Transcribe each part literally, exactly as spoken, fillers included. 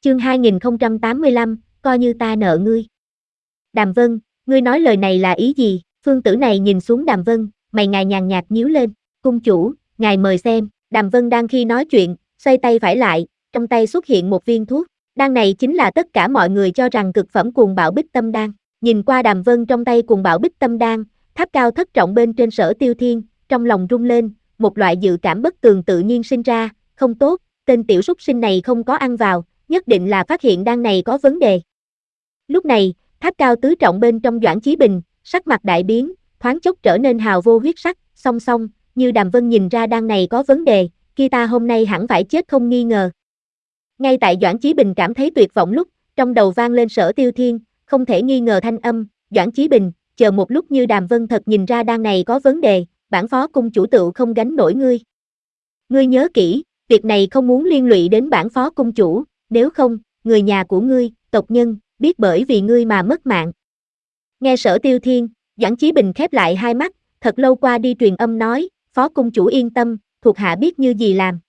Chương hai nghìn không trăm tám mươi lăm, coi như ta nợ ngươi. Đàm Vân, ngươi nói lời này là ý gì? Phương Tử này nhìn xuống Đàm Vân, mày ngài nhàn nhạt nhíu lên. Cung chủ, ngài mời xem. Đàm Vân đang khi nói chuyện, xoay tay phải lại, trong tay xuất hiện một viên thuốc. Đan này chính là tất cả mọi người cho rằng cực phẩm cuồng bạo bích tâm đan. Nhìn qua Đàm Vân trong tay cuồng bạo bích tâm đan, tháp cao thất trọng bên trên Sở Tiêu Thiên, trong lòng rung lên, một loại dự cảm bất tường tự nhiên sinh ra, không tốt, tên tiểu súc sinh này không có ăn vào, nhất định là phát hiện đan này có vấn đề. Lúc này, tháp cao tứ trọng bên trong Doãn Chí Bình, sắc mặt đại biến, thoáng chốc trở nên hào vô huyết sắc, song song, như Đàm Vân nhìn ra đan này có vấn đề, kia ta hôm nay hẳn phải chết không nghi ngờ. Ngay tại Doãn Chí Bình cảm thấy tuyệt vọng lúc, trong đầu vang lên Sở Tiêu Thiên, không thể nghi ngờ thanh âm, Doãn Chí Bình, chờ một lúc như Đàm Vân thật nhìn ra đan này có vấn đề, bản phó cung chủ tựu không gánh nổi ngươi. Ngươi nhớ kỹ, việc này không muốn liên lụy đến bản phó cung chủ, nếu không, người nhà của ngươi, tộc nhân, biết bởi vì ngươi mà mất mạng. Nghe Sở Tiêu Thiên, Doãn Chí Bình khép lại hai mắt, thật lâu qua đi truyền âm nói, phó cung chủ yên tâm, thuộc hạ biết như gì làm.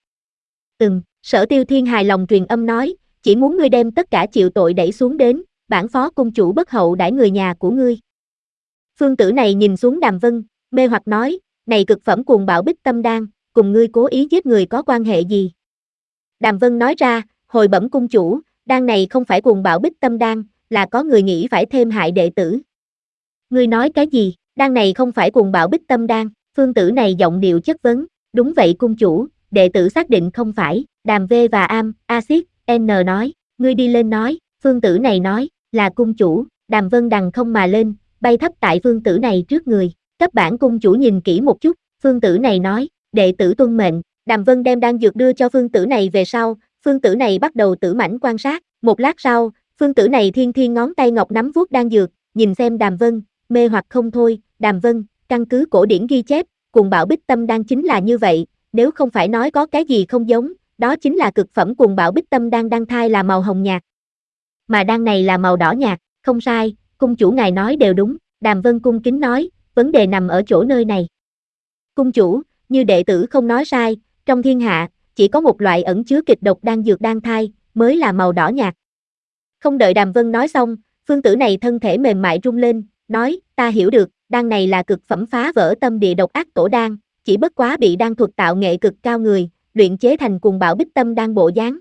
Ừm, Sở Tiêu Thiên hài lòng truyền âm nói, chỉ muốn ngươi đem tất cả chịu tội đẩy xuống đến, bản phó cung chủ bất hậu đãi người nhà của ngươi. Phương Tử này nhìn xuống Đàm Vân, mê hoặc nói, này cực phẩm cuồng bạo bích tâm đan, cùng ngươi cố ý giết người có quan hệ gì? Đàm Vân nói ra, hồi bẩm cung chủ, đan này không phải cuồng bạo bích tâm đan, là có người nghĩ phải thêm hại đệ tử. Ngươi nói cái gì? Đan này không phải cuồng bạo bích tâm đan. Phương Tử này giọng điệu chất vấn, đúng vậy cung chủ, đệ tử xác định không phải. Đàm V và Am, Axit, N nói, ngươi đi lên nói. Phương Tử này nói, là cung chủ. Đàm Vân đằng không mà lên, bay thấp tại Phương Tử này trước người. Cấp bản cung chủ nhìn kỹ một chút. Phương Tử này nói, đệ tử tuân mệnh. Đàm Vân đem đan dược đưa cho Phương Tử này về sau, Phương Tử này bắt đầu tử mãnh quan sát. Một lát sau, Phương Tử này thiên thiên ngón tay ngọc nắm vuốt đan dược, nhìn xem Đàm Vân, mê hoặc không thôi. Đàm Vân, căn cứ cổ điển ghi chép, cuồng bạo bích tâm đan chính là như vậy, nếu không phải nói có cái gì không giống, đó chính là cực phẩm cuồng bạo bích tâm đan đan thai là màu hồng nhạt. Mà đan này là màu đỏ nhạt, không sai, cung chủ ngài nói đều đúng. Đàm Vân cung kính nói, vấn đề nằm ở chỗ nơi này. Cung chủ, như đệ tử không nói sai, trong thiên hạ, chỉ có một loại ẩn chứa kịch độc đan dược đan thai, mới là màu đỏ nhạt. Không đợi Đàm Vân nói xong, Phương Tử này thân thể mềm mại rung lên, nói, ta hiểu được, đan này là cực phẩm phá vỡ tâm địa độc ác tổ đan, chỉ bất quá bị đan thuật tạo nghệ cực cao người, luyện chế thành cuồng bạo bích tâm đan bộ dáng.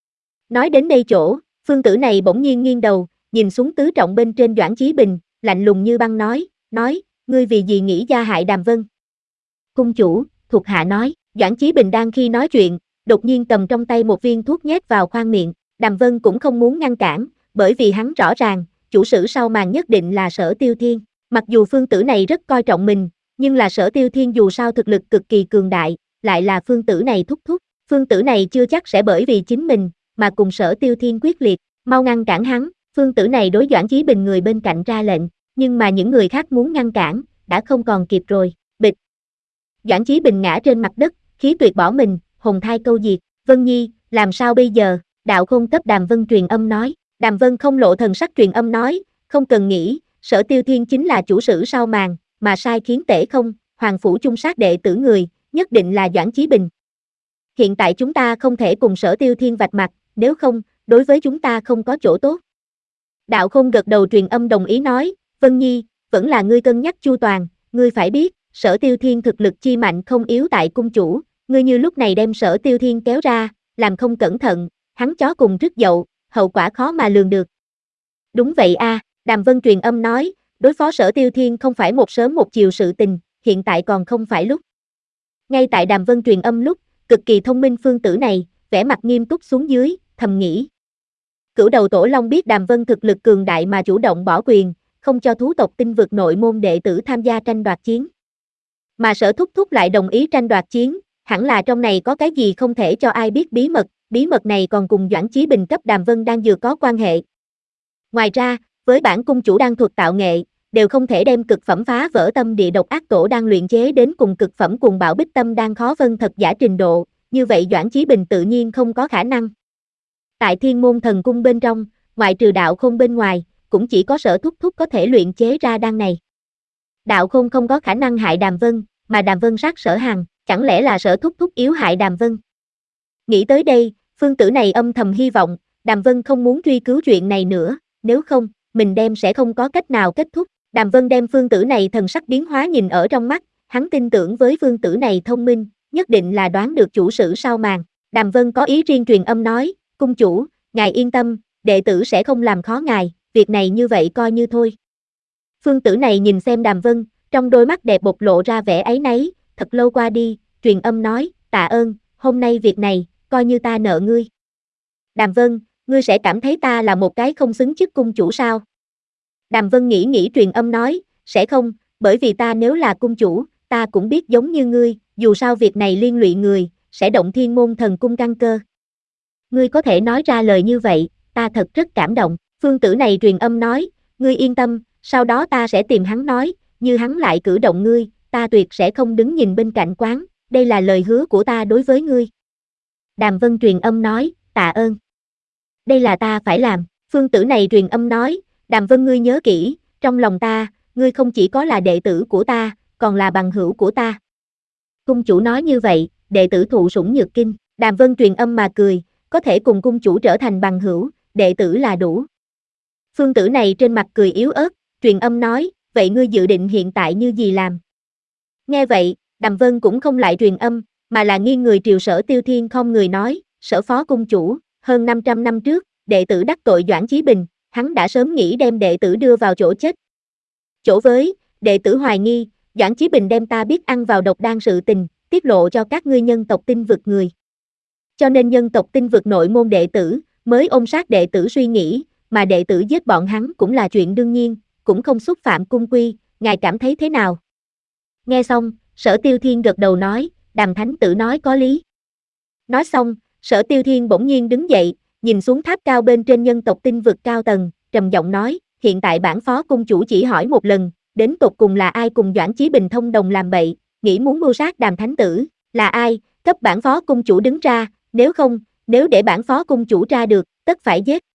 Nói đến đây chỗ, Phương Tử này bỗng nhiên nghiêng đầu, nhìn xuống tứ trọng bên trên Doãn Chí Bình, lạnh lùng như băng nói, nói, ngươi vì gì nghĩ gia hại Đàm Vân? Cung chủ, thuộc hạ nói. Doãn Chí Bình đang khi nói chuyện, đột nhiên cầm trong tay một viên thuốc nhét vào khoang miệng, Đàm Vân cũng không muốn ngăn cản, bởi vì hắn rõ ràng, chủ sử sau màn nhất định là Sở Tiêu Thiên. Mặc dù Phương Tử này rất coi trọng mình, nhưng là Sở Tiêu Thiên dù sao thực lực cực kỳ cường đại, lại là Phương Tử này thúc thúc. Phương Tử này chưa chắc sẽ bởi vì chính mình, mà cùng Sở Tiêu Thiên quyết liệt, mau ngăn cản hắn. Phương Tử này đối Doãn Chí Bình người bên cạnh ra lệnh, nhưng mà những người khác muốn ngăn cản, đã không còn kịp rồi. Bịch. Doãn Chí Bình ngã trên mặt đất, khí tuyệt bỏ mình, hồn thai câu diệt. Vân Nhi, làm sao bây giờ? Đạo Khôn cấp Đàm Vân truyền âm nói. Đàm Vân không lộ thần sắc truyền âm nói, không cần nghĩ, Sở Tiêu Thiên chính là chủ sử sau màn, mà sai khiến tể không, hoàng phủ chung sát đệ tử người, nhất định là Doãn Chí Bình. Hiện tại chúng ta không thể cùng Sở Tiêu Thiên vạch mặt, nếu không, đối với chúng ta không có chỗ tốt. Đạo Khôn gật đầu truyền âm đồng ý nói, Vân Nhi, vẫn là ngươi cân nhắc chu toàn, ngươi phải biết, Sở Tiêu Thiên thực lực chi mạnh không yếu tại cung chủ, ngươi như lúc này đem Sở Tiêu Thiên kéo ra, làm không cẩn thận, hắn chó cùng rứt dậu, hậu quả khó mà lường được. Đúng vậy a, à, Đàm Vân truyền âm nói, đối phó Sở Tiêu Thiên không phải một sớm một chiều sự tình, hiện tại còn không phải lúc. Ngay tại Đàm Vân truyền âm lúc, cực kỳ thông minh Phương Tử này, vẻ mặt nghiêm túc xuống dưới, thầm nghĩ. Cửu đầu tổ long biết Đàm Vân thực lực cường đại mà chủ động bỏ quyền, không cho thú tộc tinh vực nội môn đệ tử tham gia tranh đoạt chiến. Mà Sở thúc thúc lại đồng ý tranh đoạt chiến, hẳn là trong này có cái gì không thể cho ai biết bí mật, bí mật này còn cùng Doãn Chí Bình cấp Đàm Vân đang dược có quan hệ. Ngoài ra, với bản cung chủ đan thuật tạo nghệ, đều không thể đem cực phẩm phá vỡ tâm địa độc ác tổ đang luyện chế đến cùng cực phẩm cuồng bạo bích tâm đang khó vân thật giả trình độ, như vậy Doãn Chí Bình tự nhiên không có khả năng. Tại Thiên Môn Thần Cung bên trong, ngoại trừ Đạo Khôn bên ngoài, cũng chỉ có Sở thúc thúc có thể luyện chế ra đan này. Đạo Khôn không có khả năng hại Đàm Vân, mà Đàm Vân sát Sở Hằng, chẳng lẽ là Sở thúc thúc yếu hại Đàm Vân? Nghĩ tới đây, Phương Tử này âm thầm hy vọng, Đàm Vân không muốn truy cứu chuyện này nữa, nếu không, mình đem sẽ không có cách nào kết thúc. Đàm Vân đem phương tử này thần sắc biến hóa nhìn ở trong mắt, hắn tin tưởng với phương tử này thông minh, nhất định là đoán được chủ sử sau màn. Đàm Vân có ý riêng truyền âm nói, cung chủ, ngài yên tâm, đệ tử sẽ không làm khó ngài, việc này như vậy coi như thôi. Phương tử này nhìn xem Đàm Vân, trong đôi mắt đẹp bộc lộ ra vẻ áy náy, thật lâu qua đi, truyền âm nói, tạ ơn, hôm nay việc này, coi như ta nợ ngươi. Đàm Vân, ngươi sẽ cảm thấy ta là một cái không xứng chức cung chủ sao? Đàm Vân nghĩ nghĩ truyền âm nói, sẽ không, bởi vì ta nếu là cung chủ, ta cũng biết giống như ngươi, dù sao việc này liên lụy người, sẽ động thiên môn thần cung căn cơ. Ngươi có thể nói ra lời như vậy, ta thật rất cảm động. Phương tử này truyền âm nói, ngươi yên tâm, sau đó ta sẽ tìm hắn nói, như hắn lại cử động ngươi, ta tuyệt sẽ không đứng nhìn bên cạnh quán, đây là lời hứa của ta đối với ngươi. Đàm Vân truyền âm nói, tạ ơn. Đây là ta phải làm. Phương tử này truyền âm nói, Đàm Vân ngươi nhớ kỹ, trong lòng ta, ngươi không chỉ có là đệ tử của ta, còn là bằng hữu của ta. Cung chủ nói như vậy, đệ tử thụ sủng nhược kinh. Đàm Vân truyền âm mà cười, có thể cùng cung chủ trở thành bằng hữu, đệ tử là đủ. Phương tử này trên mặt cười yếu ớt, truyền âm nói, vậy ngươi dự định hiện tại như gì làm? Nghe vậy, Đàm Vân cũng không lại truyền âm, mà là nghiêng người triều Sở Tiêu Thiên không người nói, Sở phó cung chủ, hơn năm trăm năm trước, đệ tử đắc tội Doãn Chí Bình, hắn đã sớm nghĩ đem đệ tử đưa vào chỗ chết. Chỗ với, đệ tử hoài nghi, Doãn Chí Bình đem ta biết ăn vào độc đan sự tình, tiết lộ cho các ngươi nhân tộc Tinh Vực người. Cho nên nhân tộc Tinh Vực nội môn đệ tử, mới ôm sát đệ tử suy nghĩ, mà đệ tử giết bọn hắn cũng là chuyện đương nhiên, cũng không xúc phạm cung quy, ngài cảm thấy thế nào? Nghe xong, Sở Tiêu Thiên gật đầu nói, Đàm thánh tử nói có lý. Nói xong, Sở Tiêu Thiên bỗng nhiên đứng dậy, nhìn xuống tháp cao bên trên nhân tộc Tinh Vực cao tầng, trầm giọng nói, hiện tại bản phó cung chủ chỉ hỏi một lần, đến tột cùng là ai cùng Doãn Chí Bình thông đồng làm bậy, nghĩ muốn mưu sát Đàm thánh tử, là ai, cấp bản phó cung chủ đứng ra, nếu không, nếu để bản phó cung chủ ra được, tất phải giết.